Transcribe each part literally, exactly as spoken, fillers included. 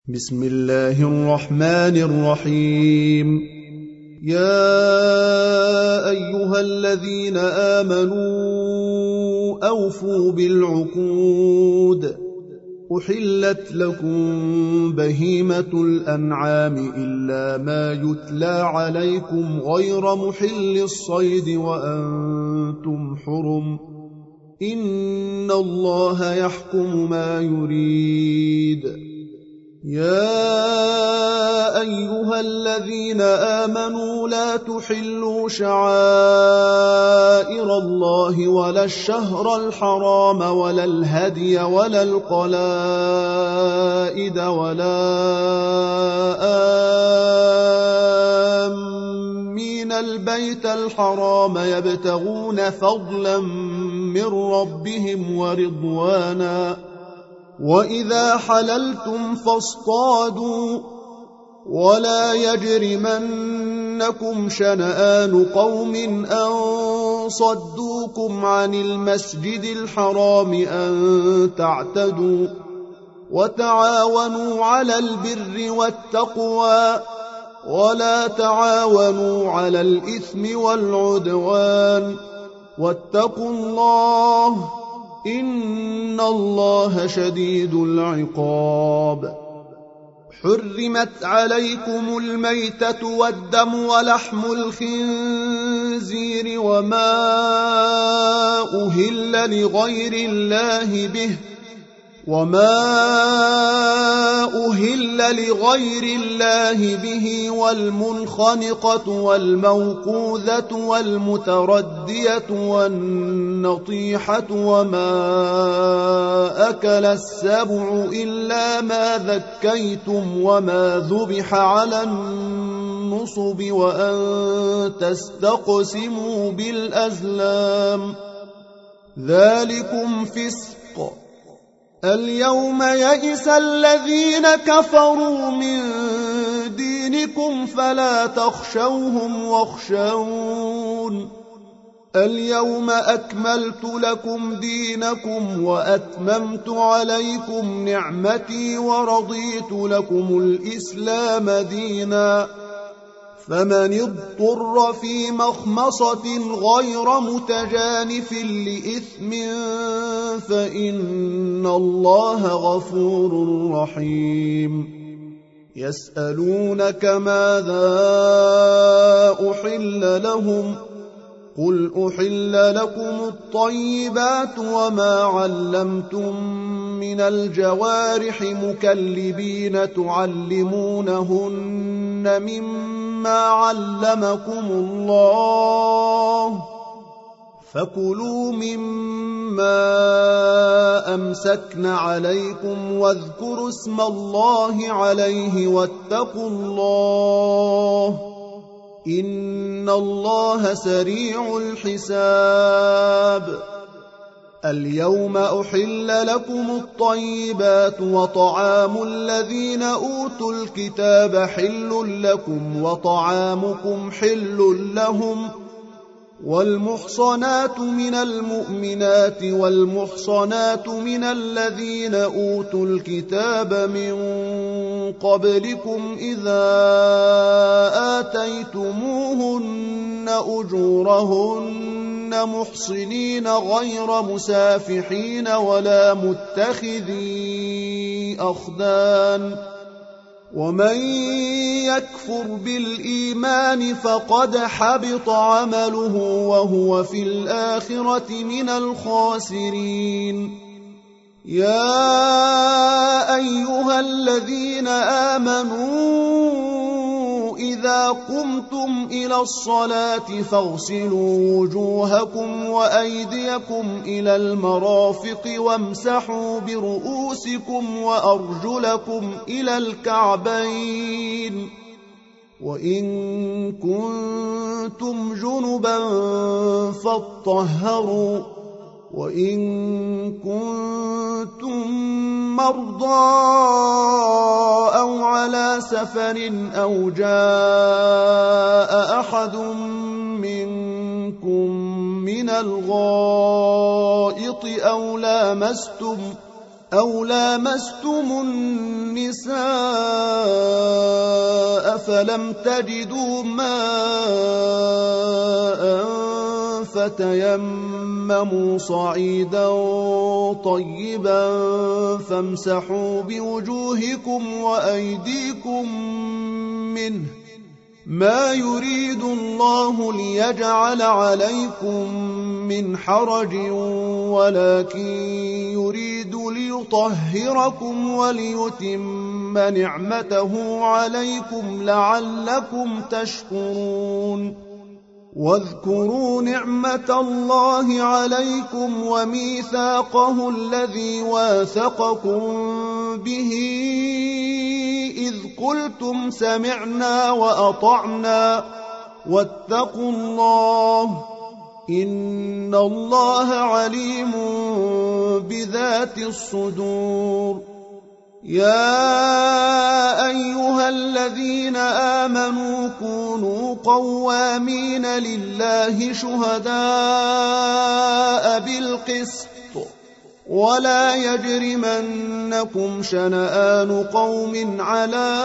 بسم الله الرحمن الرحيم. يا أيها الذين آمنوا أوفوا بالعقود. أحلت لكم بهيمة الأنعام إلا ما يتلى عليكم غير محل الصيد وأنتم حرم. إن الله يحكم ما يريد. يا أيها الذين آمنوا لا تحلوا شعائر الله ولا الشهر الحرام ولا الهدي ولا القلائد ولا آمين البيت الحرام يبتغون فضلا من ربهم ورضوانا. وإذا حللتم فاصطادوا ولا يجرمنكم شنآن قوم أن صدوكم عن المسجد الحرام أن تعتدوا. وتعاونوا على البر والتقوى ولا تعاونوا على الإثم والعدوان. واتقوا الله إن الله شديد العقاب. حرمت عليكم الميتة والدم ولحم الخنزير وما أهل لغير الله به وما أهل لغير الله به والمنخنقة والموقوذة والمتردية والنطيحة وما أكل السبع إلا ما ذكيتم وما ذبح على النصب وأن تستقسموا بالأزلام ذلكم فسق. اليوم يئس الذين كفروا من دينكم فلا تخشوهم واخشون. اليوم أكملت لكم دينكم وأتممت عليكم نعمتي ورضيت لكم الإسلام دينا. فمن اضطر في مخمصة غير متجانف لإثم فإن الله غفور رحيم. يسألونك ماذا أحل لهم قل أحل لكم الطيبات وما علمتم من الجوارح مكلبين تعلمونهن مما علمكم الله فكلوا مما أمسكن عليكم واذكروا اسم الله عليه واتقوا الله إن الله سريع الحساب. اليوم أحل لكم الطيبات وطعام الذين أوتوا الكتاب حل لكم وطعامكم حل لهم. والمحصنات من المؤمنات والمحصنات من الذين أوتوا الكتاب من قبلكم إذا آتيتموهن أجورهن محصنين غير مسافحين ولا متخذي أخدان. ومن يكفر بالإيمان فقد حبط عمله وهو في الآخرة من الخاسرين. يا أيها الذين آمنوا إذا قمتم إلى الصلاة فاغسلوا وجوهكم وأيديكم إلى المرافق وامسحوا برؤوسكم وأرجلكم إلى الكعبين. وإن كنتم جنبا فاطهروا وإن كنتم مرضى أو على سفر أو جاء أحد منكم من الغائط أو لامستم أو لامستم النساء فلم تجدوا ماء فتيمموا صعيدا طيبا فامسحوا بوجوهكم وأيديكم منه ما يريد الله ليجعل عليكم من حرج ولكن يريد ليطهركم وليتم نعمته عليكم لعلكم تشكرون واذكروا نعمة الله عليكم وميثاقه الذي واثقكم به إذ قلتم سمعنا وأطعنا واتقوا الله إن الله عليم بذات الصدور يا أيها الذين آمنوا كونوا قوامين لله شهداء بالقسط ولا يجرمنكم شنآن قوم على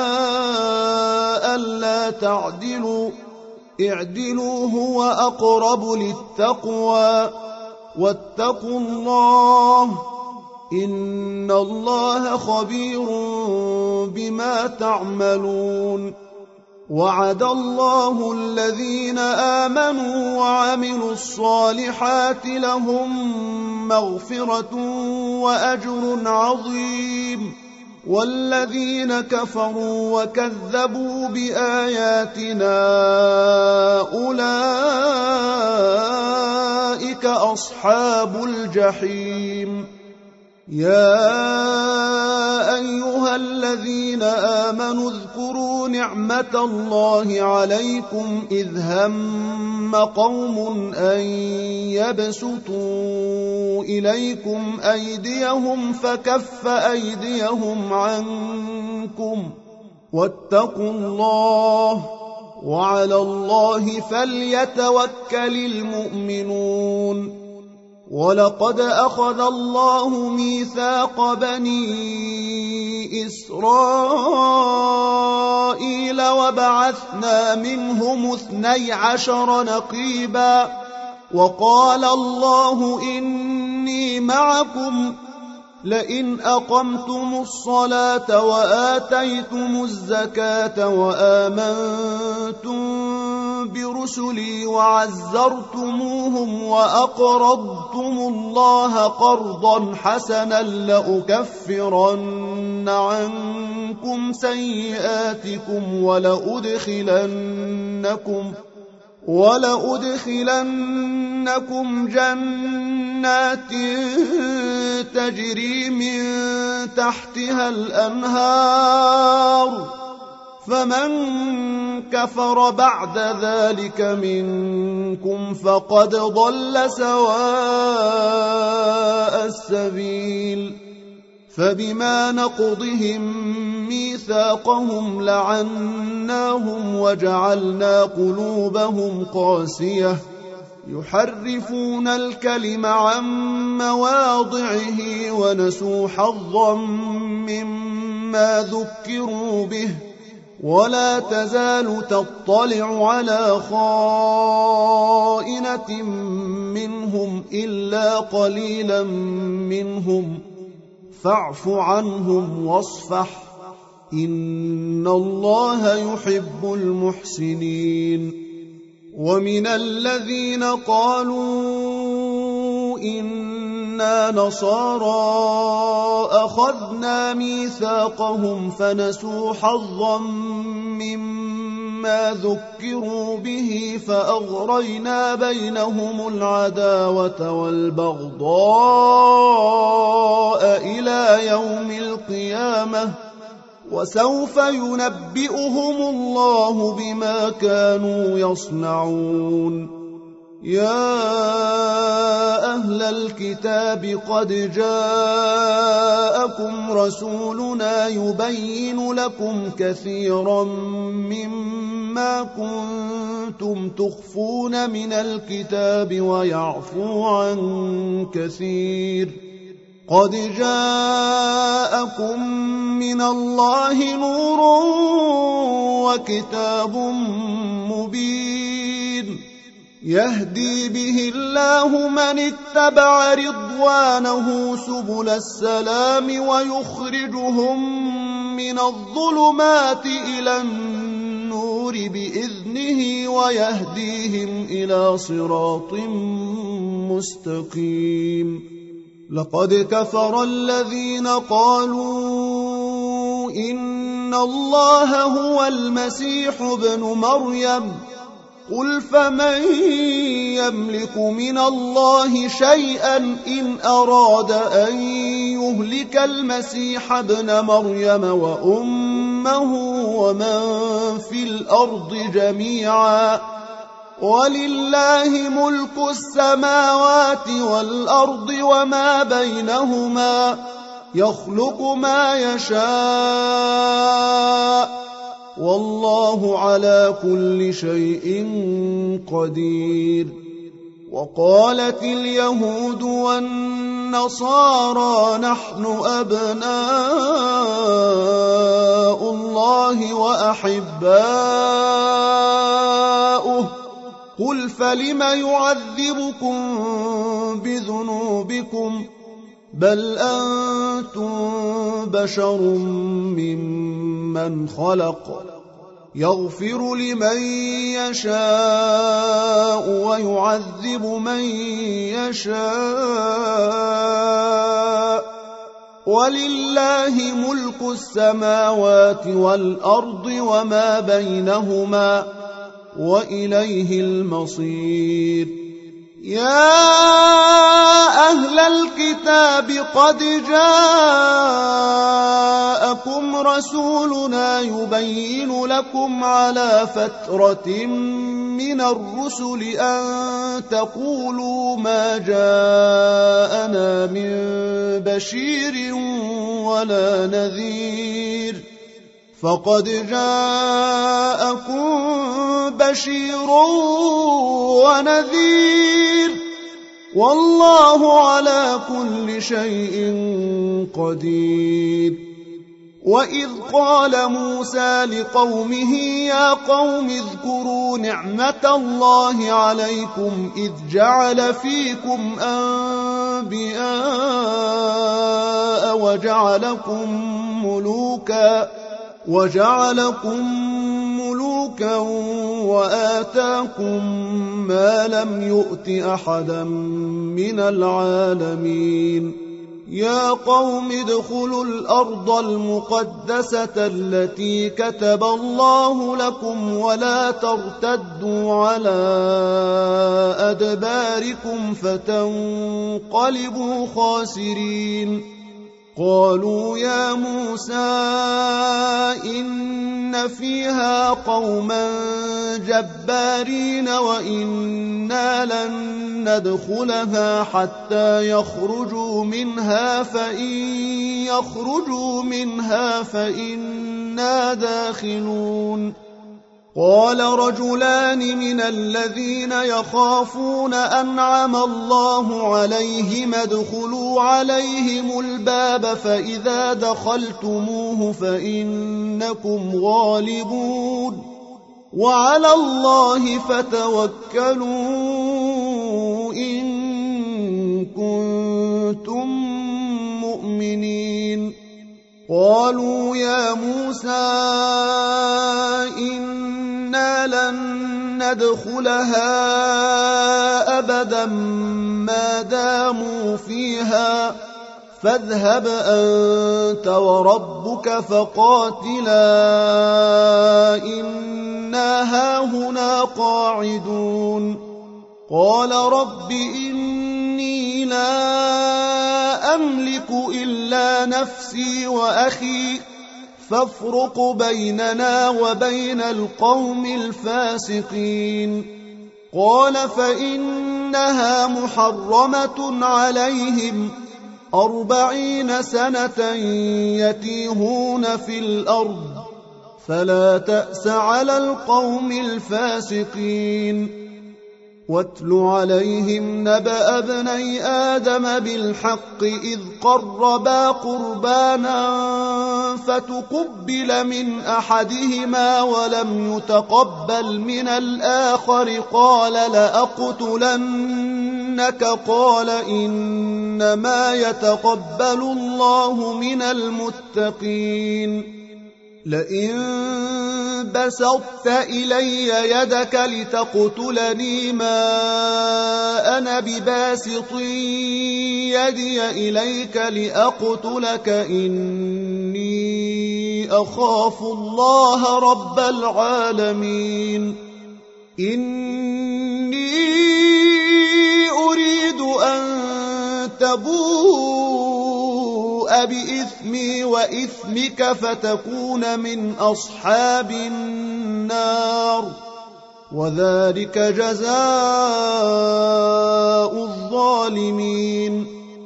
ألا تعدلوا اعدلوا هو أقرب للتقوى واتقوا الله إن الله خبير بما تعملون وعد الله الذين آمنوا وعملوا الصالحات لهم مغفرة وأجر عظيم والذين كفروا وكذبوا بآياتنا أولئك أصحاب الجحيم يا أيها الذين آمنوا اذكروا نعمة الله عليكم إذ هم قوم أن يبسطوا إليكم أيديهم فكف أيديهم عنكم واتقوا الله وعلى الله فليتوكل المؤمنون ولقد أخذ الله ميثاق بني إسرائيل وبعثنا منهم اثني عشر نقيبا وقال الله إني معكم لئن أقمتم الصلاة وآتيتم الزكاة وآمنتم برسلي وعزرتموهم وأقرضتم الله قرضا حسنا لأكفرن عنكم سيئاتكم ولأدخلنكم ولأدخلنكم جنات تجري من تحتها الأنهار فمن كفر بعد ذلك منكم فقد ضل سواء السبيل فبما نقضهم ميثاقهم لعناهم وجعلنا قلوبهم قاسية يحرفون الكلم عن مواضعه ونسوا حظا مما ذكروا به ولا تزال تطلع على خائنة منهم إلا قليلا منهم فاعف عنهم واصفح إن الله يحب المحسنين ومن الذين قالوا إنا نصارى أخذنا ميثاقهم فنسوا حظا مما ذكروا به فأغرينا بينهم العداوة والبغضاء إلى يوم القيامة وسوف ينبئهم الله بما كانوا يصنعون يا أهل الكتاب قد جاءكم رسولنا يبين لكم كثيرا مما كنتم تخفون من الكتاب ويعفو عن كثير قد جاءكم من الله نور وكتاب مبين يهدي به الله من اتبع رضوانه سبل السلام ويخرجهم من الظلمات إلى النور بإذنه ويهديهم إلى صراط مستقيم لقد كفر الذين قالوا إن الله هو المسيح ابن مريم قل فمن يملك من الله شيئا إن أراد أن يهلك المسيح ابن مريم وأمه ومن في الأرض جميعا ولله ملك السماوات والأرض وما بينهما يخلق ما يشاء والله على كل شيء قدير وقالت اليهود والنصارى نحن أبناء الله وأحباؤه قل فلم يعذبكم بذنوبكم بل أنتم بشر ممن خلق يغفر لمن يشاء ويعذب من يشاء ولله ملك السماوات والأرض وما بينهما وإليه المصير يا أهل الكتاب قد جاءكم رسولنا يبين لكم على فترة من الرسل أن تقولوا ما جاءنا من بشير ولا نذير فقد جاءكم بشير ونذير والله على كل شيء قدير وإذ قال موسى لقومه يا قوم اذكروا نعمة الله عليكم إذ جعل فيكم أنبياء وجعلكم ملوكا وجعلكم ملوكا وآتاكم ما لم يؤت أحدا من العالمين يا قوم ادخلوا الأرض المقدسة التي كتب الله لكم ولا ترتدوا على أدباركم فتنقلبوا خاسرين قالوا يا موسى إن فيها قوما جبارين وإنا لن ندخلها حتى يخرجوا منها فإن يخرجوا منها فإنا داخلون قال رجلان من الذين يخافون أنعم الله عليهم ادخلوا عليهم الباب فإذا دخلتموه فإنكم غالبون وعلى الله فتوكلوا إن كنتم مؤمنين قالوا يا موسى إنا لن ندخلها أبدا ما داموا فيها فاذهب أنت وربك فقاتلا إنا هاهنا قاعدون قال رب إني لا أملك إلا نفسي وأخي فافرق بيننا وبين القوم الفاسقين قال فإنها محرمة عليهم أربعين سنة يتيهون في الأرض فلا تأس على القوم الفاسقين واتل عليهم نبأ ابني آدم بالحق إذ قربا قربانا فتقبل من أحدهما ولم يتقبل من الآخر قال لأقتلنك قال إنما يتقبل الله من المتقين لئن بسطت إلي يدك لتقتلني ما أنا بباسط يدي إليك لأقتلك إني أخاف الله رب العالمين إني أريد أن تبوء بإثمي وإثمك فتكون من أصحاب النار وذلك جزاء الظالمين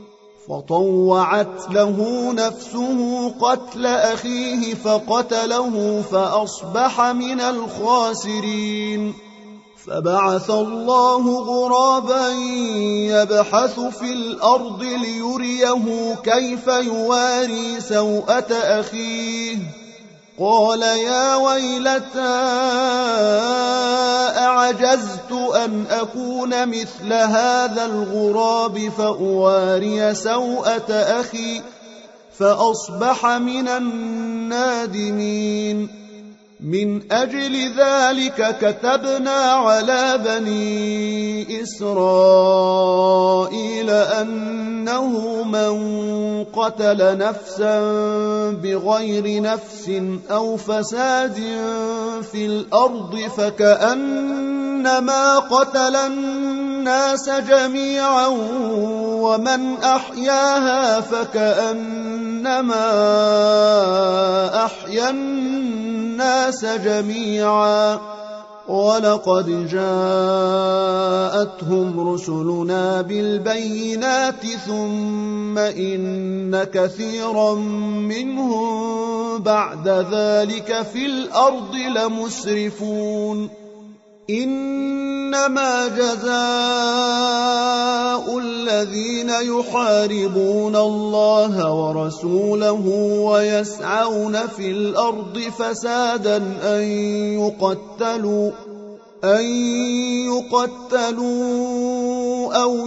فطوعت له نفسه قتل أخيه فقتله فأصبح من الخاسرين فبعث الله غرابا يبحث في الأرض ليريه كيف يواري سوءة أخيه قال يا ويلتى أعجزت أن أكون مثل هذا الغراب فأواري سوءة أخي فأصبح من النادمين من أجل ذلك كتبنا على بني إسرائيل أنه من قتل نفسا بغير نفس أو فساد في الأرض فكأنما قتل الناس جميعا ومن أحياها فكأنما أحيا الناس جميعا ولقد جاءتهم رسلنا بالبينات ثم إن كثيرا منهم بعد ذلك في الأرض لمسرفون إنما جزاء الذين يحاربون الله ورسوله ويسعون في الأرض فسادا أن يقتلوا أن يقتلوا أو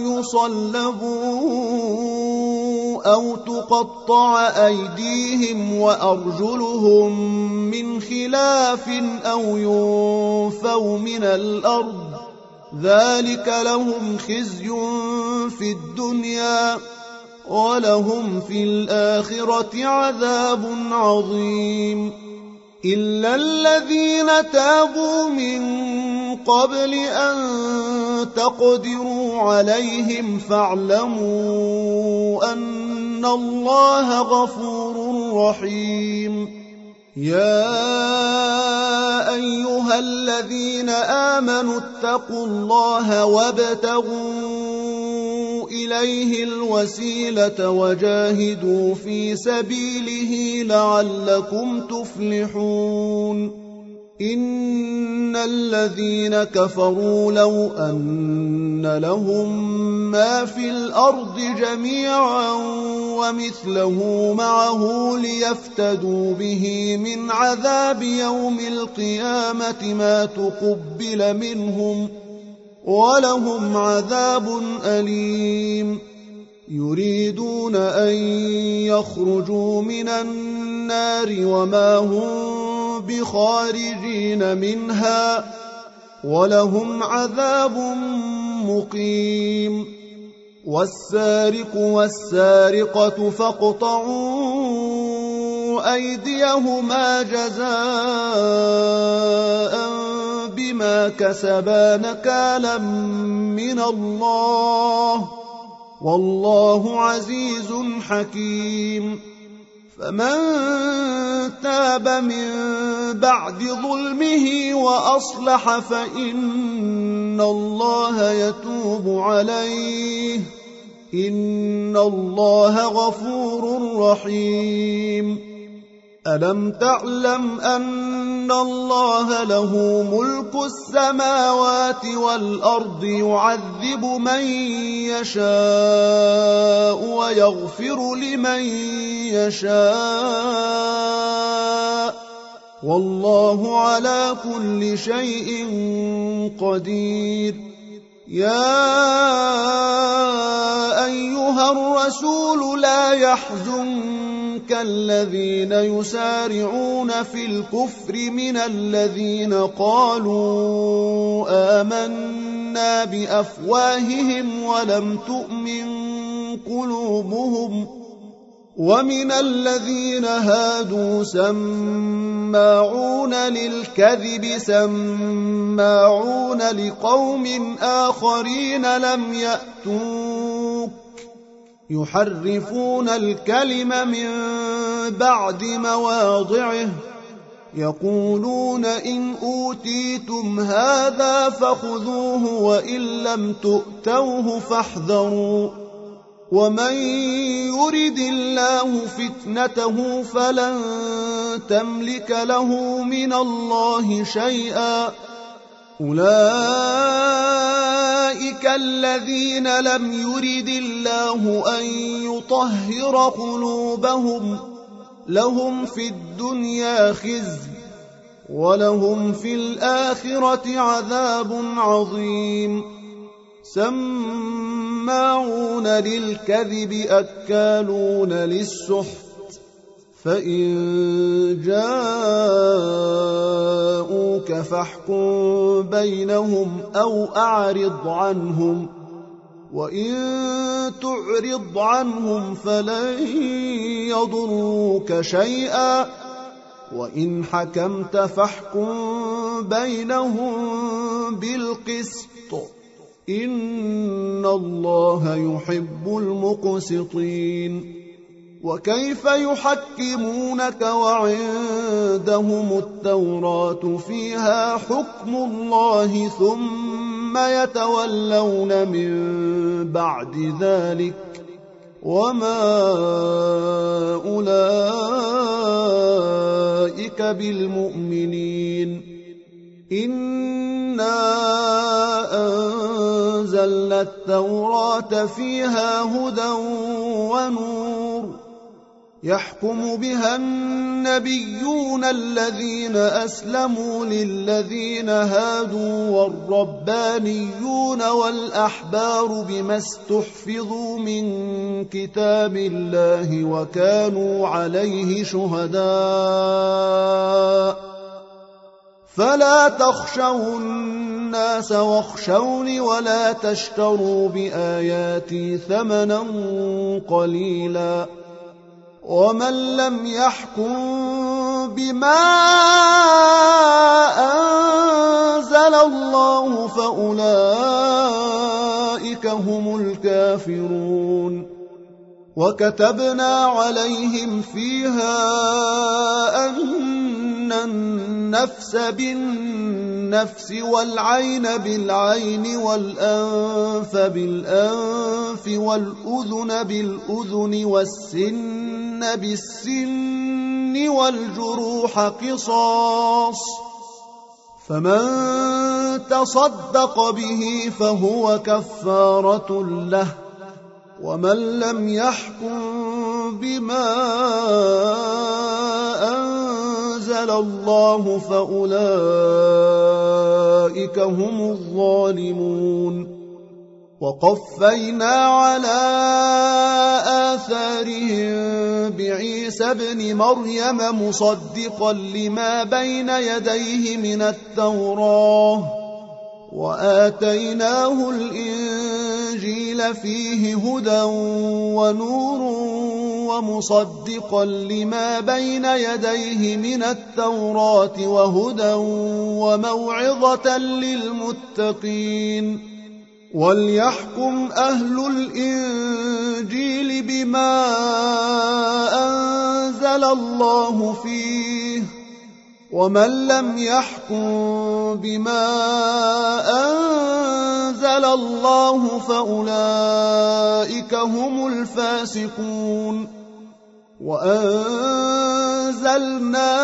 يصلبوا أو تقطع أيديهم وأرجلهم من خلاف أو ينفوا من الأرض ذلك لهم خزي في الدنيا ولهم في الآخرة عذاب عظيم إلا الذين تابوا من قبل أن تقدروا عليهم فاعلموا أن الله غفور رحيم يا أيها الذين آمنوا اتقوا الله وابتغوا إليه الوسيلة وجاهدوا في سبيله لعلكم تفلحون إن الذين كفروا لو أن لهم ما في الأرض جميعا ومثله معه ليفتدوا به من عذاب يوم القيامة ما تقبل منهم ولهم عذاب أليم يريدون أن يخرجوا من النار وما هم بخارجين منها ولهم عذاب مقيم والسارق والسارقة فاقطعوا أيديهما جزاء بما كسبا نكالا من الله والله عزيز حكيم فمن تاب من بعد ظلمه وأصلح فإن الله يتوب عليه إن الله غفور رحيم ألم تعلم أن الله له ملك السماوات والأرض يعذب من يشاء ويغفر لمن يشاء والله على كل شيء قدير. يا أيها الرسول لا يحزنك الذين يسارعون في الكفر من الذين قالوا آمنا بأفواههم ولم تؤمن قلوبهم ومن الذين هادوا سماعون للكذب سماعون لقوم آخرين لم يأتوك يحرفون الكلم من بعد مواضعه يقولون إن أوتيتم هذا فخذوه وإن لم تؤتوه فاحذروا ومن يرد الله فتنته فلن تملك له من الله شيئا. أولئك الذين لم يرد الله أن يطهر قلوبهم لهم في الدنيا خزي ولهم في الآخرة عذاب عظيم. سماعون للكذب أكالون للسحت فإن جاءوك فاحكم بينهم أو أعرض عنهم وإن تعرض عنهم فلن يضروك شيئا وإن حكمت فاحكم بينهم بالقسط إن الله يحب المقسطين. وكيف يحكمونك وعندهم التوراة فيها حكم الله ثم يتولون من بعد ذلك وما أولئك بالمؤمنين. إنا أنزلنا التوراة فيها هدى ونور يحكم بها النبيون الذين أسلموا للذين هادوا والربانيون والأحبار بما استحفظوا من كتاب الله وكانوا عليه شهداء فلا تخشوا الناس واخشوني ولا تشتروا بآياتي ثمنا قليلا ومن لم يحكم بما أنزل الله فأولئك هم الكافرون. وكتبنا عليهم فيها أن النفس بالنفس والعين بالعين والأنف بالأنف والأذن بالأذن والسن بالسن والجروح قصاص فمن تصدق به فهو كفارة له ومن لم يحكم بما أنزل الله فأولئك هم الظالمون. وقفينا على آثارهم بعيسى ابن مريم مصدقا لما بين يديه من التوراة وآتيناه الإنجيل فيه هدى ونور ومصدقا لما بين يديه من التوراة وهدى وموعظة للمتقين. وليحكم أهل الإنجيل بما أنزل الله فيه ومن لم يحكم بما أنزل الله فأولئك هم الفاسقون. وأنزلنا أنزلنا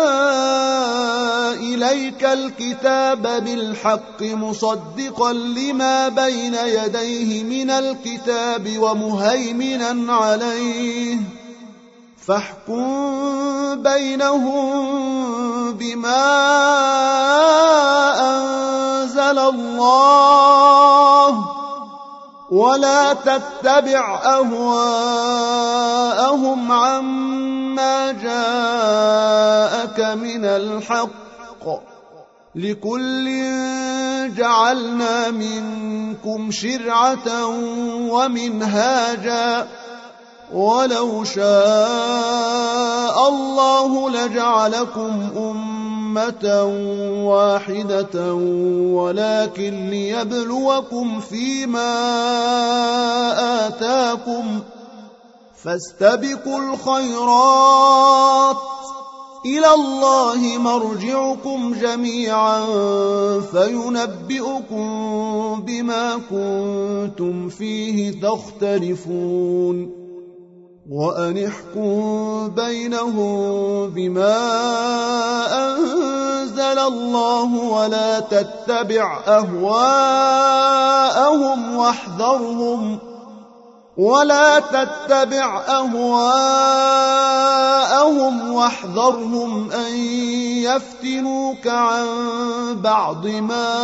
إليك الكتاب بالحق مصدقا لما بين يديه من الكتاب ومهيمنا عليه فاحكم بينهم بما أنزل الله ولا تتبع أهواءهم عما جاءك من الحق لكل جعلنا منكم شرعة ومنهاجا ولو شاء الله لجعلكم أمة واحدة ولكن ليبلوكم فيما آتاكم فاستبقوا الخيرات إلى الله مرجعكم جميعا فينبئكم بما كنتم فيه تختلفون وأن احكم بينهم بما أنزل الله ولا تتبع أهواءهم واحذرهم ولا تتبع أهواءهم واحذرهم أن يفتنوك عن بعض ما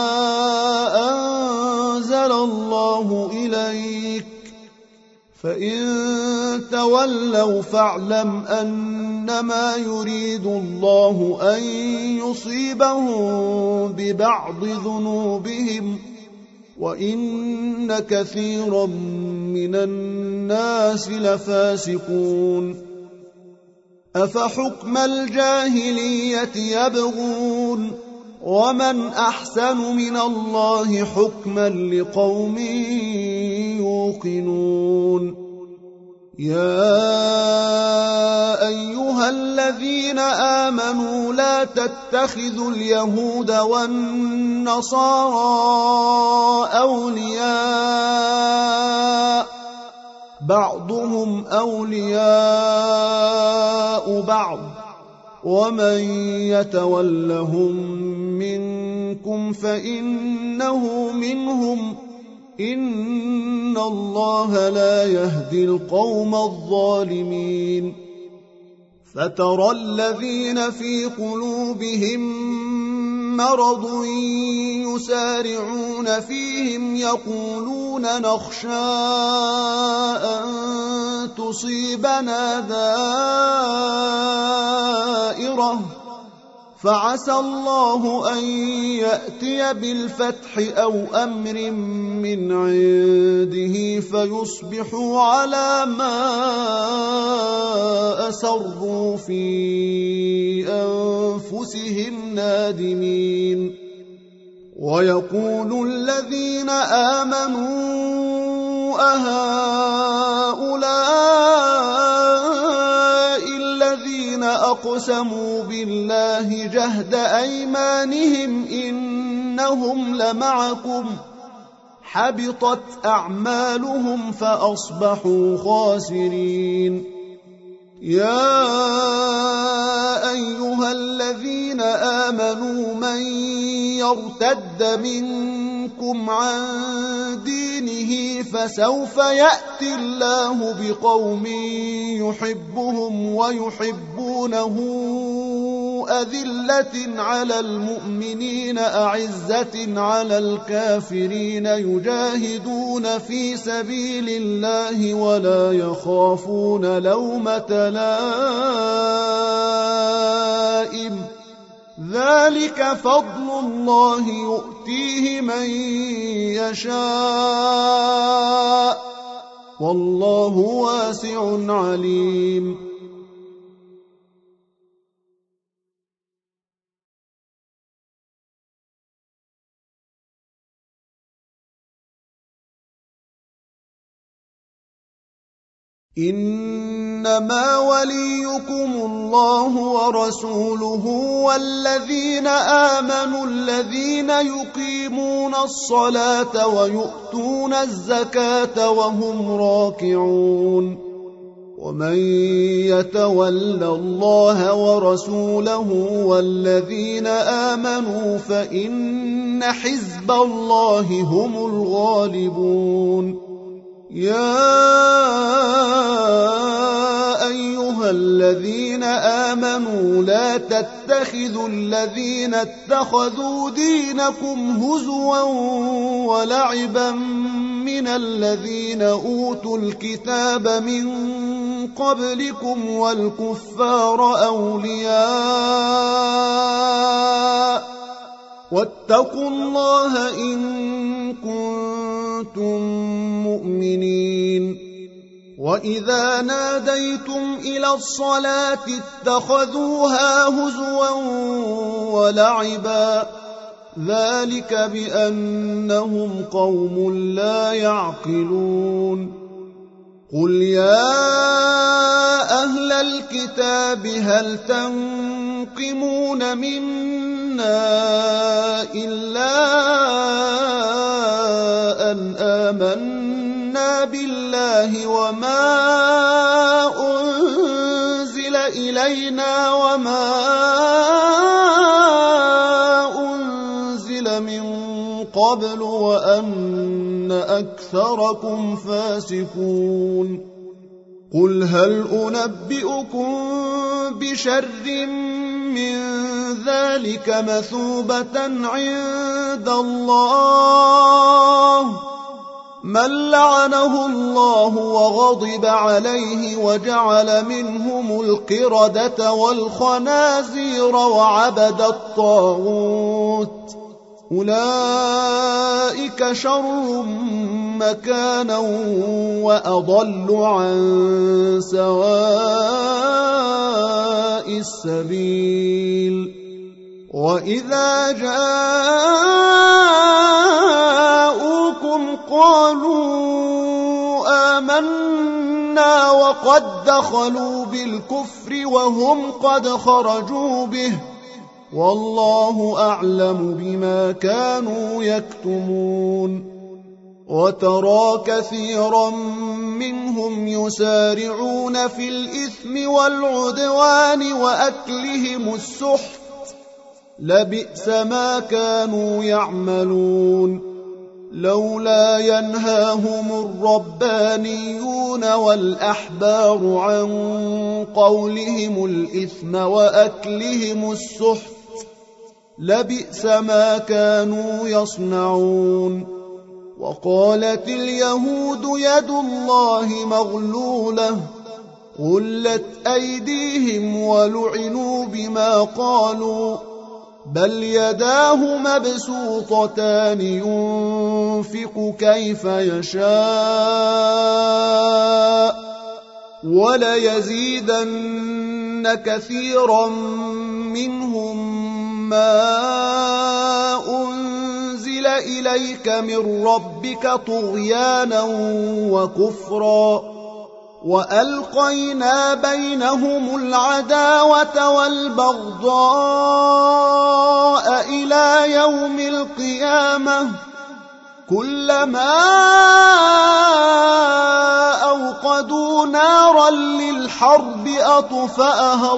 أنزل الله إليك فإن تولوا فاعلم أنما يريد الله أن يصيبهم ببعض ذنوبهم وإن كثيرا من الناس لفاسقون أفحكم الجاهلية يبغون ومن أحسن من الله حكما لقوم يوقنون يا أيها الذين آمنوا لا تتخذوا اليهود والنصارى أولياء بعضهم أولياء بعض ومن يتولهم منكم فإنه منهم إن الله لا يهدي القوم الظالمين فترى الذين في قلوبهم مرض يسارعون فيهم يقولون نخشى أن تصيبنا دائرة فعسى الله أن يأتي بالفتح أو أمر من عنده فيصبحوا على ما أسروا في أنفسهم نادمين ويقول الذين آمنوا أهؤلاء الذين أقسموا بالله جهد أيمانهم إنهم لمعكم حبطت أعمالهم فأصبحوا خاسرين يا أيها الذين آمنوا من يرتد منكم عن دينه فسوف يأتي الله بقوم يحبهم ويحبونه أذلة على المؤمنين أعزة على الكافرين يجاهدون في سبيل الله ولا يخافون لومة لائم ذلك فضل الله يؤتيه من يشاء والله واسع عليم إنما وليكم الله ورسوله والذين آمنوا الذين يقيمون الصلاة ويؤتون الزكاة وهم راكعون ومن يتول الله ورسوله والذين آمنوا فإن حزب الله هم الغالبون. يا أيها الذين آمنوا لا تتخذوا الذين اتخذوا دينكم هزوا ولعبا من الذين أوتوا الكتاب من قبلكم والكفار أولياء واتقوا الله إن كنتم مؤمنين. وإذا ناديتم إلى الصلاة اتخذوها هزوا ولعبا ذلك بأنهم قوم لا يعقلون. قل يا أهل الكتاب هل تنقمون منا إلا أن آمنا بالله وما أنزل إلينا وما أنزل من قبل وأن أكثركم فاسقون. قل هل أنبئكم بشر من ذلك مثوبة عند الله من لعنه الله وغضب عليه وجعل منهم القردة والخنازير وعبد الطاغوت أولئك شر مكانا وأضل عن سواء السبيل. وإذا جاءوكم قالوا آمنا وقد دخلوا بالكفر وهم قد خرجوا به والله أعلم بما كانوا يكتمون. وترى كثيرا منهم يسارعون في الإثم والعدوان وأكلهم السحت لبئس ما كانوا يعملون. لولا ينهاهم الربانيون والأحبار عن قولهم الإثم وأكلهم السحت لبئس ما كانوا يصنعون. وقالت اليهود يد الله مغلولة غلت أيديهم ولعنوا بما قالوا بل يداه مبسوطتان ينفق كيف يشاء وليزيدن كثيرا منهم ما أنزل إليك من ربك طغيانا وكفرا وألقينا بينهم العداوة والبغضاء إلى يوم القيامة كلما أوقدوا نارا للحرب أطفأها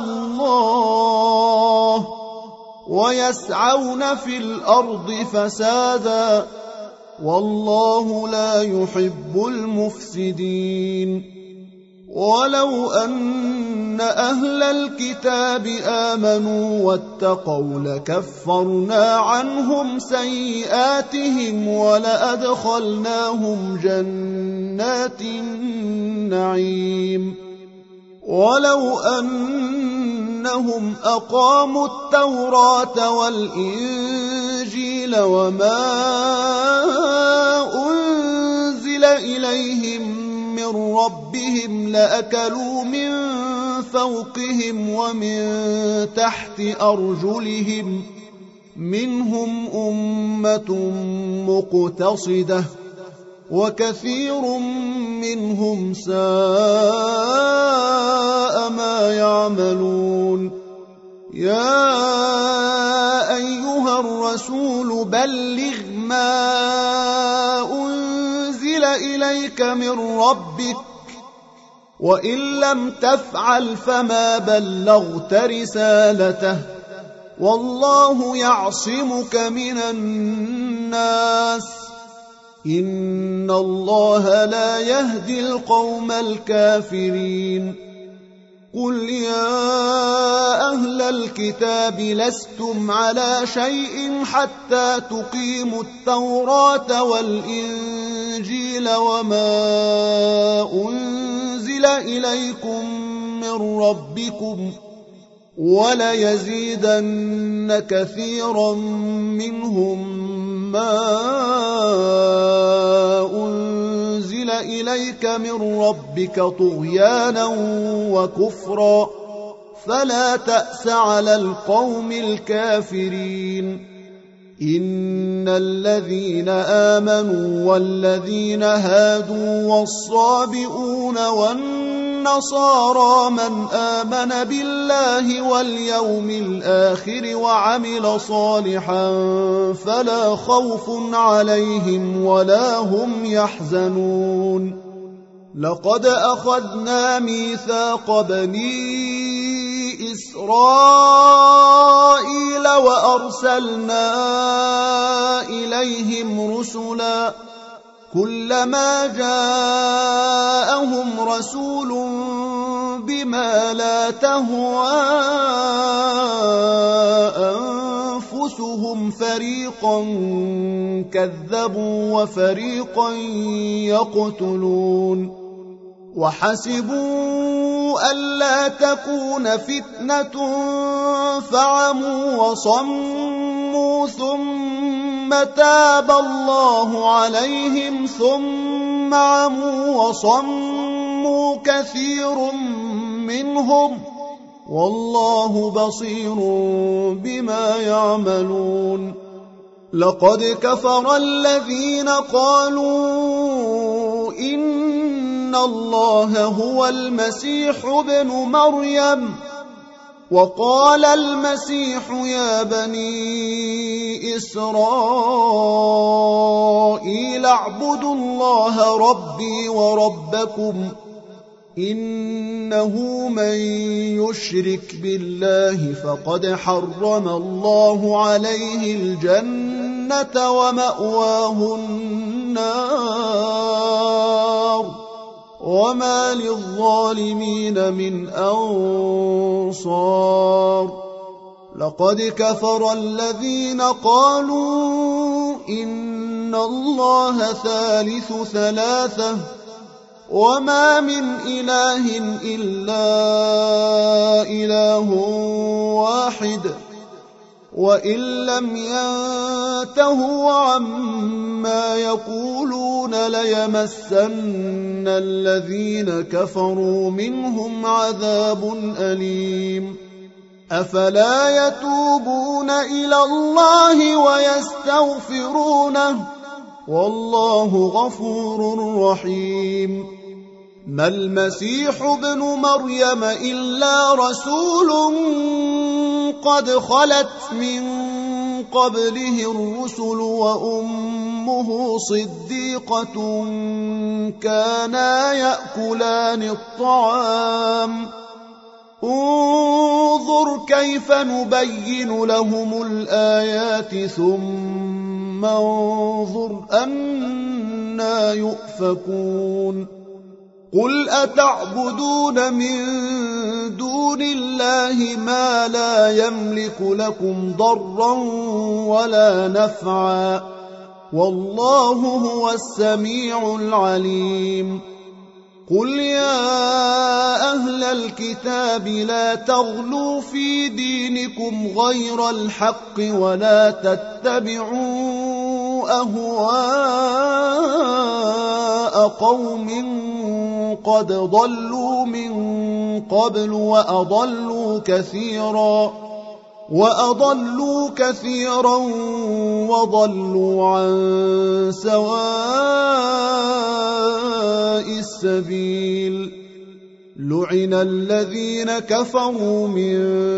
الله ويسعون في الأرض فسادا والله لا يحب المفسدين. ولو أن أهل الكتاب آمنوا واتقوا لكفرنا عنهم سيئاتهم ولأدخلناهم جنات النعيم. ولو أنهم أقاموا التوراة والإنجيل وما أنزل إليهم من ربهم لأكلوا من فوقهم ومن تحت أرجلهم منهم أمة مقتصدة وكثير منهم ساء ما يعملون. يا أيها الرسول بلغ ما أنزل إليك من ربك وإن لم تفعل فما بلغت رسالته والله يعصمك من الناس إن الله لا يهدي القوم الكافرين قل يا أهل الكتاب لستم على شيء حتى تقيموا التوراة والإنجيل وما أنزل إليكم من ربكم وليزيدن كثيرا منهم ما أنزل إليك من ربك طغيانا وكفرا فلا تأس على القوم الكافرين إن الذين آمنوا والذين هادوا والصابئون والنصارى من آمن بالله واليوم الآخر وعمل صالحا فلا خوف عليهم ولا هم يحزنون لقد أخذنا ميثاق بني إسرائيل وأرسلنا إليهم رسلا كلما جاءهم رسول بما لا تهوى أنفسهم فريقا كذبوا وفريقا يقتلون وحسبوا ألا تكون فتنة فعموا وصموا ثم تاب الله عليهم ثم عموا وصموا كثير منهم والله بصير بما يعملون لقد كفر الذين قالوا إن الله هو المسيح ابن مريم وقال المسيح يا بني إسرائيل اعبدوا الله ربي وربكم إنه من يشرك بالله فقد حرم الله عليه الجنة ومأواه النار وما للظالمين من أنصار لقد كفر الذين قالوا إن الله ثالث ثلاثة وما من إله إلا إله واحد وإن لم ينتهوا عما يقولون ليمسن الذين كفروا منهم عذاب أليم أفلا يتوبون إلى الله ويستغفرونه والله غفور رحيم ما المسيح ابن مريم إلا رسول قد خلت من قبله الرسل وأمه صديقة كانا يأكلان الطعام انظر كيف نبين لهم الآيات ثم انظر أنى يؤفكون قل أتعبدون من دون الله ما لا يملك لكم ضرا ولا نفعا والله هو السميع العليم قل يا أهل الكتاب لا تغلوا في دينكم غير الحق ولا تتبعوا أهواء قوم قد ضلوا من قبل وأضلوا كثيرا وأضلوا كثيرا وضلوا عن سواء السبيل لعن الذين كفروا من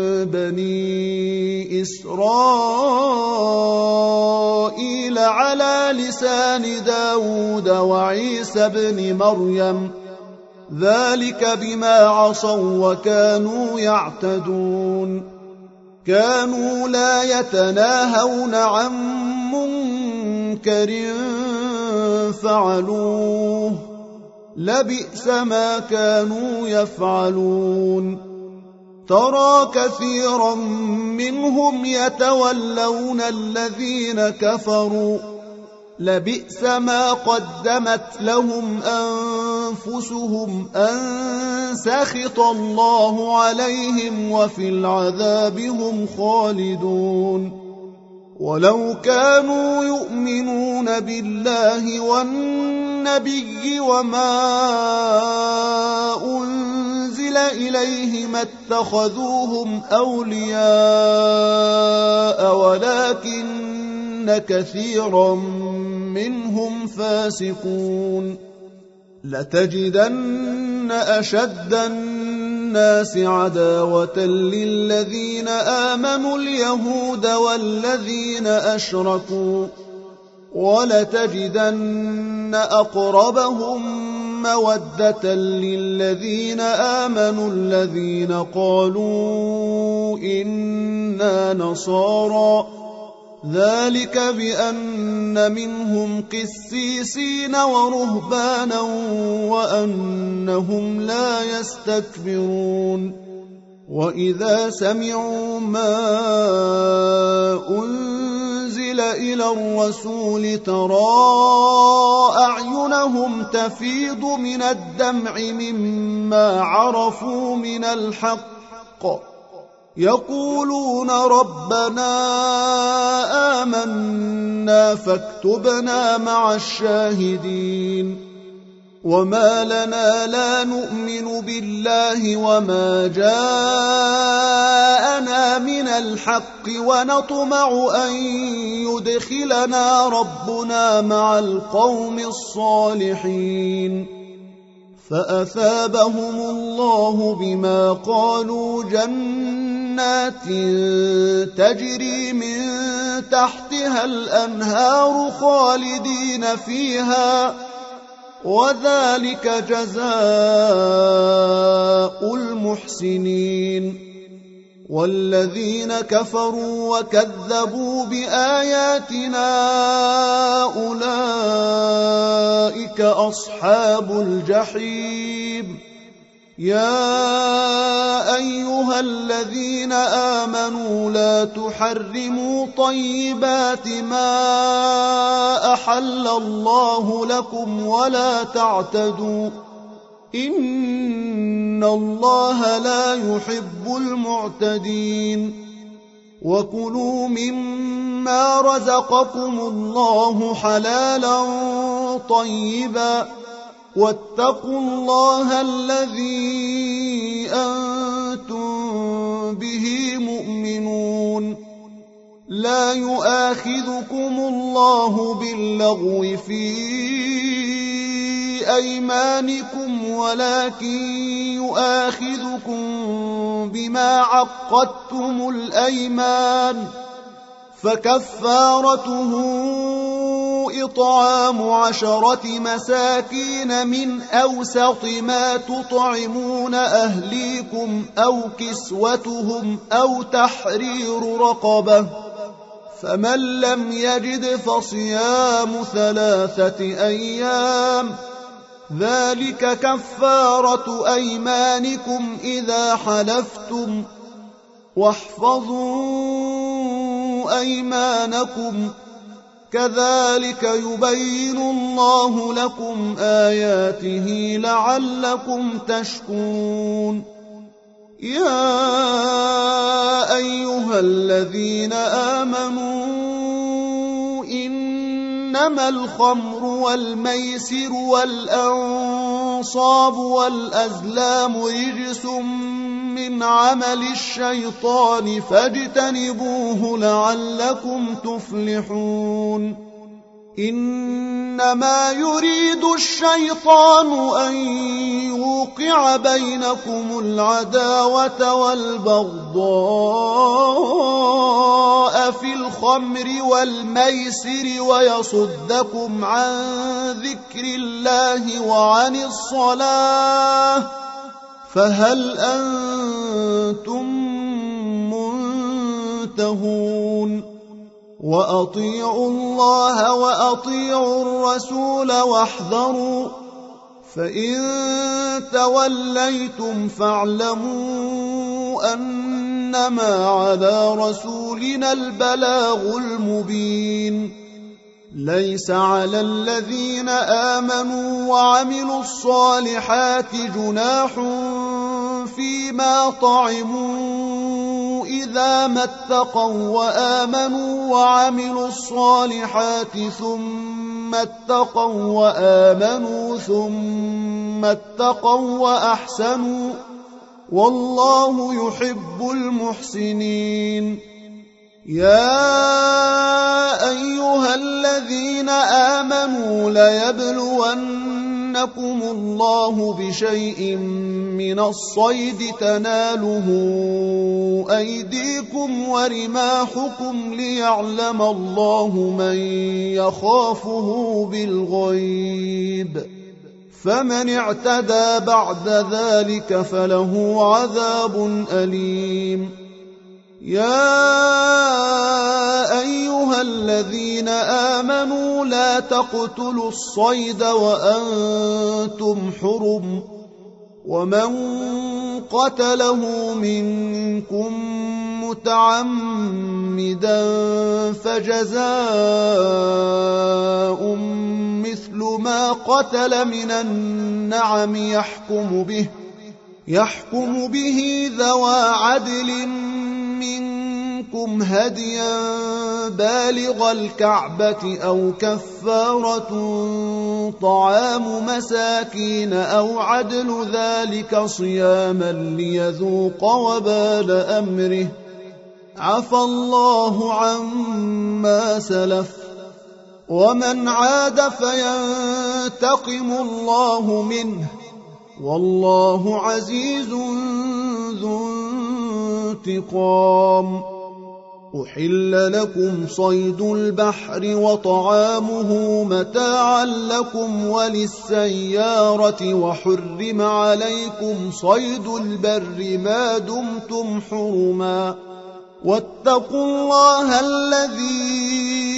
بني إسرائيل على لسان داود وعيسى بن مريم ذلك بما عصوا وكانوا يعتدون كانوا لا يتناهون عن منكر فعلوه لبئس ما كانوا يفعلون ترى كثيرا منهم يتولون الذين كفروا لبئس ما قدمت لهم أنفسهم أن سخط الله عليهم وفي العذاب هم خالدون ولو كانوا يؤمنون بالله والنبي وما أنزل إليه ما اتخذوهم أولياء ولكن كثيرا منهم فاسقون لتجدن أشد الناس عداوة للذين آمنوا اليهود والذين أشركوا ولتجدن أقربهم مودة للذين آمنوا الذين قالوا إنا نصارى ذلك بأن منهم قسيسين ورهبانا وأنهم لا يستكبرون وإذا سمعوا ما أنزل إلى الرسول ترى أعينهم تفيض من الدمع مما عرفوا من الحق يقولون ربنا آمنا فاكتبنا مع الشاهدين وما لنا لا نؤمن بالله وما جاءنا من الحق ونطمع أن يدخلنا ربنا مع القوم الصالحين فأثابهم الله بما قالوا جنات تجري من تحتها الأنهار خالدين فيها وذلك جزاء المحسنين والذين كفروا وكذبوا بآياتنا أولئك أصحاب الجحيم يا أيها الذين آمنوا لا تحرموا طيبات ما أحل الله لكم ولا تعتدوا إن الله لا يحب المعتدين وكلوا مما رزقكم الله حلالا طيبا واتقوا الله الذي أنتم به مؤمنون لا يؤاخذكم الله باللغو في أيمانكم ولكن يؤاخذكم بما عقدتم الأيمان فكفارته إطعام عشرة مساكين من أوسط ما تطعمون أهليكم أو كسوتهم أو تحرير رقبة فمن لم يجد فصيام ثلاثة أيام ذلك كفارة أيمانكم إذا حلفتم واحفظوا أيمانكم كذلك يبين الله لكم آياته لعلكم تشكرون يا أيها الذين آمنوا إنما الخمر والميسر والأنصاب والأزلام رجس من عمل الشيطان فاجتنبوه لعلكم تفلحون إنما يريد الشيطان أن يوقع بينكم العداوة والبغضاء في الخمر والميسر ويصدكم عن ذكر الله وعن الصلاة فهل أنتم منتهون وأطيعوا الله وأطيعوا الرسول واحذروا فإن توليتم فاعلموا أنما على رسولنا البلاغ المبين ليس على الذين آمنوا وعملوا الصالحات جناح فيما طعموا إذا ما اتقوا وآمنوا وعملوا الصالحات ثم اتقوا وآمنوا ثم اتقوا وأحسنوا والله يحب المحسنين يا أيها الذين آمنوا ليبلونكم الله بشيء من الصيد تناله أيديكم ورماحكم ليعلم الله من يخافه بالغيب فمن اعتدى بعد ذلك فله عذاب أليم يا أيها الذين آمنوا لا تقتلوا الصيد وأنتم حرم ومن قتله منكم متعمدا فجزاء مثل ما قتل من النعم يحكم به يحكم به ذوى عدل منكم هديا بالغ الكعبة أو كفارة طعام مساكين أو عدل ذلك صياما ليذوق وبال أمره عفى الله عما سلف ومن عاد فينتقم الله منه والله عزيز ذو انتقام أحل لكم صيد البحر وطعامه متاعا لكم وللسيارة وحرم عليكم صيد البر ما دمتم حرما واتقوا الله الذي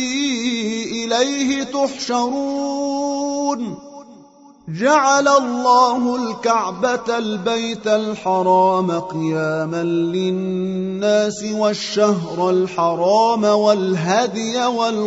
إليه تحشرون جعل الله الكعبة البيت الحرام قياما للناس والشهر الحرام والهدي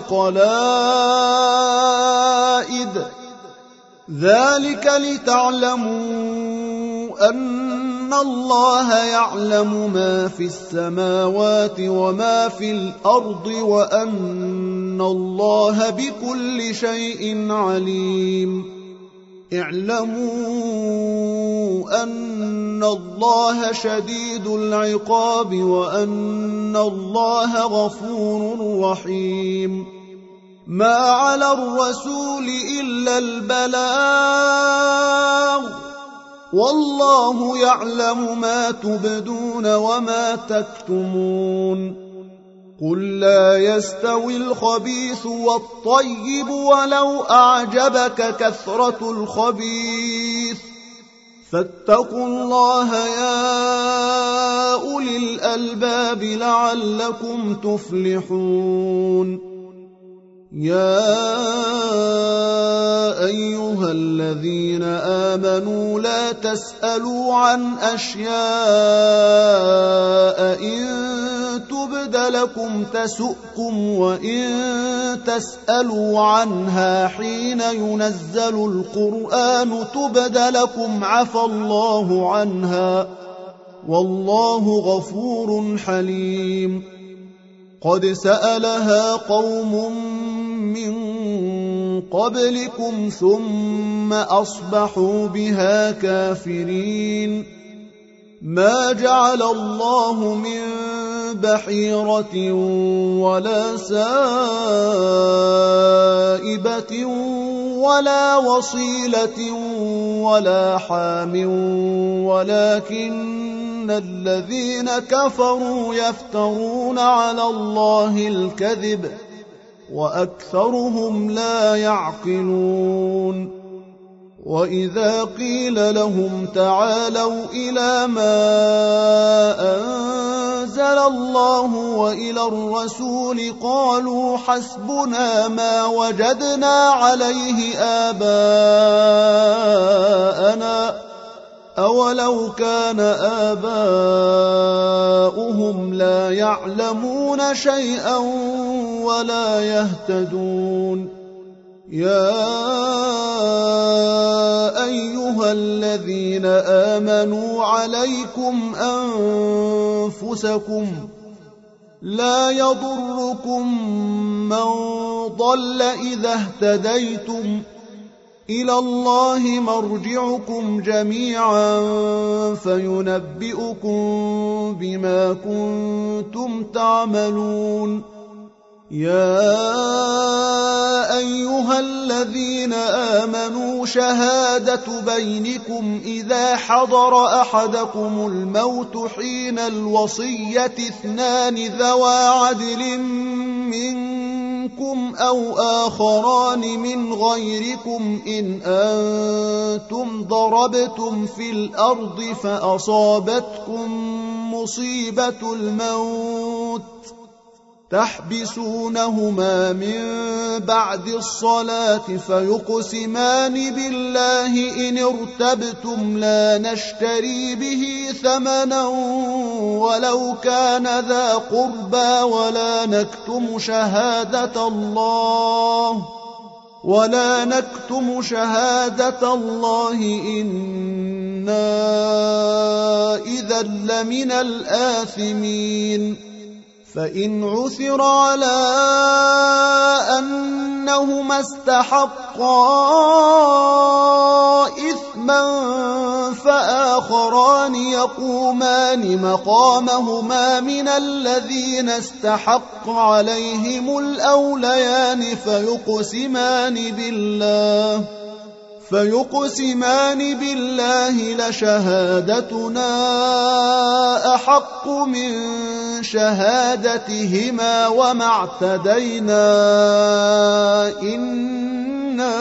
والقلائد ذلك لتعلموا أن الله يعلم ما في السماوات وما في الأرض وأن الله بكل شيء عليم اعلموا أن الله شديد العقاب وأن الله غفور رحيم ما على الرسول إلا البلاغ والله يعلم ما تبدون وما تكتمون قل لا يستوي الخبيث والطيب ولو أعجبك كثرة الخبيث فاتقوا الله يا أولي الألباب لعلكم تفلحون يا أيها الذين آمنوا لا تسألوا عن أشياء إن تبد لكم تسؤكم وإن تسألوا عنها حين ينزل القرآن تبد لكم عفى الله عنها والله غفور حليم قد سألها قوم من قبلكم ثم أصبحوا بها كافرين ما جعل الله من بحيرة ولا سائبة ولا وصيلة ولا حام ولكن إن الذين كفروا يفترون على الله الكذب وأكثرهم لا يعقلون. وإذا قيل لهم تعالوا إلى ما أنزل الله وإلى الرسول قالوا حسبنا ما وجدنا عليه آباءنا أولو كان آباؤهم لا يعلمون شيئا ولا يهتدون. يا أيها الذين آمنوا عليكم أنفسكم لا يضركم من ضل إذا اهتديتم إلى الله مرجعكم جميعا فينبئكم بما كنتم تعملون. يا أيها الذين آمنوا شهادة بينكم إذا حضر أحدكم الموت حين الوصية اثنان ذوى عدل منكم أو آخران من غيركم إن أنتم ضربتم في الأرض فأصابتكم مصيبة الموت تحبسونهما من بعد الصلاة فيقسمان بالله إن ارتبتم لا نشتري به ثمنا ولو كان ذا قربى ولا نكتم شهادة الله ولا نكتم شهادة الله إنا إذا لمن الآثمين. فإن عثر على أنهما استحقا إثما فآخران يقومان مقامهما من الذين استحق عليهم الأوليان فيقسمان بالله فيقسمان بالله لشهادتنا أحق من شهادتهما وما اعتدينا إنا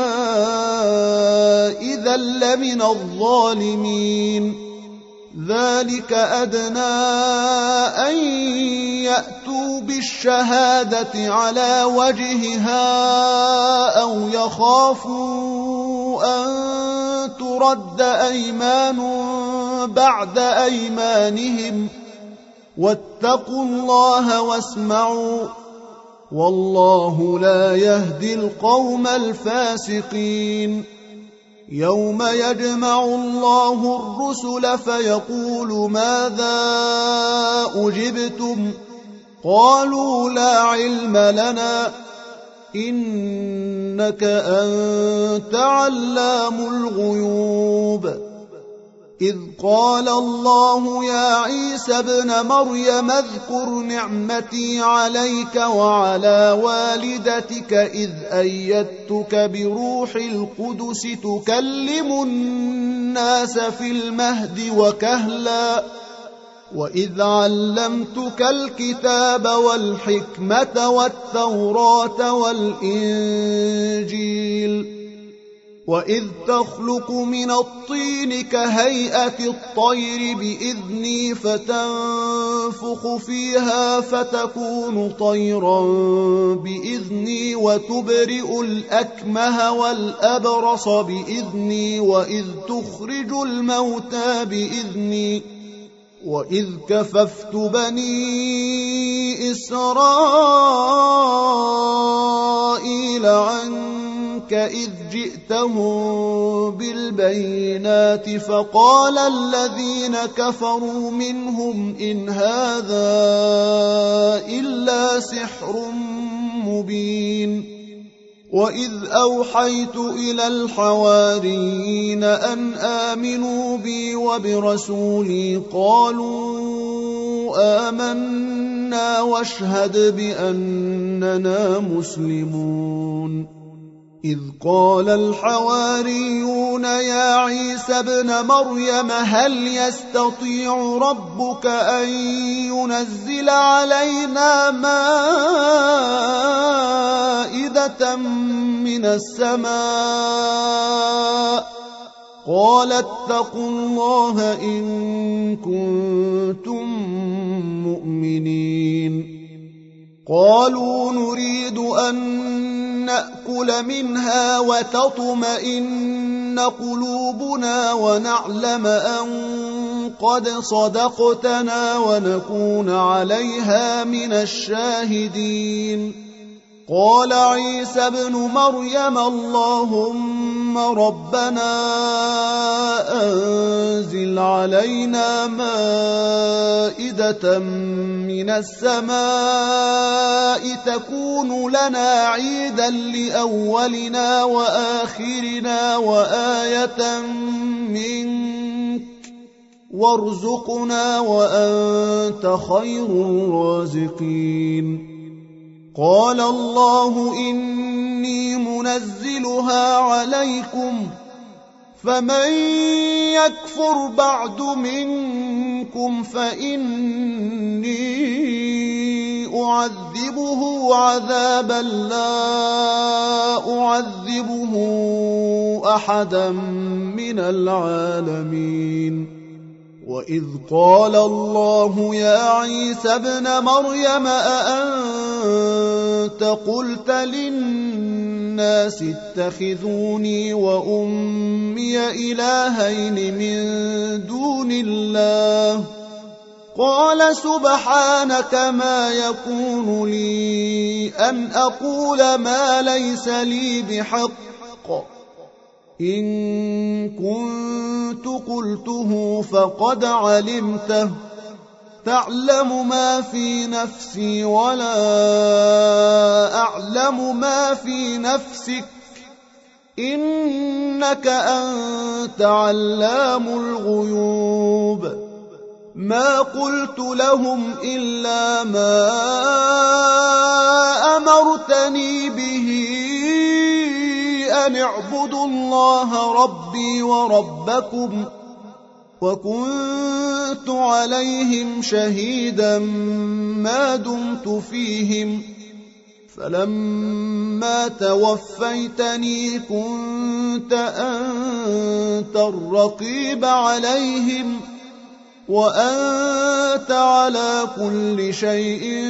إذا لمن الظالمين. ذلك أدنى أن يأتوا بالشهادة على وجهها أو يخافوا أن ترد أيمان بعد أيمانهم واتقوا الله واسمعوا والله لا يهدي القوم الفاسقين. يوم يجمع الله الرسل فيقول ماذا أجبتم قالوا لا علم لنا إنك أنت علام الغيوب. إذ قال الله يا عيسى ابن مريم اذكر نعمتي عليك وعلى والدتك إذ أيدتك بروح القدس تكلم الناس في المهد وكهلا وإذ علمتك الكتاب والحكمة والتوراة والإنجيل وإذ تخلق من الطين كهيئة الطير بإذني فتنفخ فيها فتكون طيرا بإذني وتبرئ الأكمه والأبرص بإذني وإذ تخرج الموتى بإذني وإذ كففت بني إسرائيل عنك إذ جئتهم بالبينات فقال الذين كفروا منهم إن هذا إلا سحر مبين. وإذ أوحيت إلى الحواريين أن آمنوا بي وبرسولي قالوا آمنا واشهد بأننا مسلمون. إذ قال الحواريون يا عيسى ابن مريم هل يستطيع ربك أن ينزل علينا مائدة من السماء قال اتقوا الله إن كنتم مؤمنين قالوا نريد أن نأكل منها وتطمئن قلوبنا ونعلم أن قد صدقتنا ونكون عليها من الشاهدين قال عيسى ابن مريم اللهم ربنا أنزل علينا مائدة من السماء تكون لنا عيدا لأولنا وآخرنا وآية منك وارزقنا وأنت خير الرازقين قال الله إني منزلها عليكم فمن يكفر بعد منكم فإني أعذبه عذابا لا أعذبه أحدا من العالمين وإذ قال الله يا عيسى ابن مريم أأنت قلت للناس اتخذوني وأمي إلهين من دون الله قال سبحانك ما يكون لي أن أقول ما ليس لي بحق إن كنت قلته فقد علمته تعلم ما في نفسي ولا أعلم ما في نفسك إنك أنت علام الغيوب ما قلت لهم إلا ما أمرتني به أن اعبدوا الله ربي وربكم وكنت عليهم شهيدا ما دمت فيهم فلما توفيتني كنت أنت الرقيب عليهم وأنت على كل شيء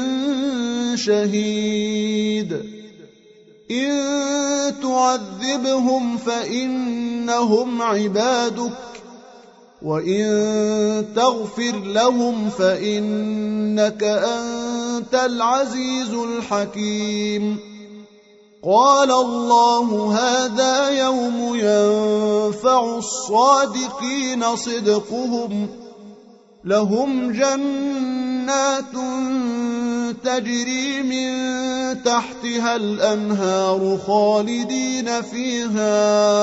شهيد إن تعذبهم فإنهم عبادك وإن تغفر لهم فإنك أنت العزيز الحكيم قال الله هذا يوم ينفع الصادقين صدقهم لهم جنات تجري من تحتها الأنهار خالدين فيها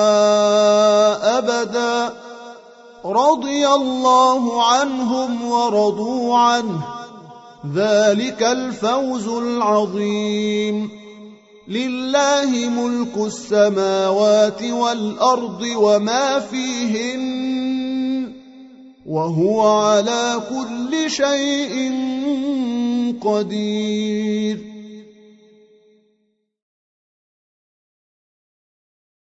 أبدا رضي الله عنهم ورضوا عنه ذلك الفوز العظيم لله ملك السماوات والأرض وما فيهن وهو على كل شيء قدير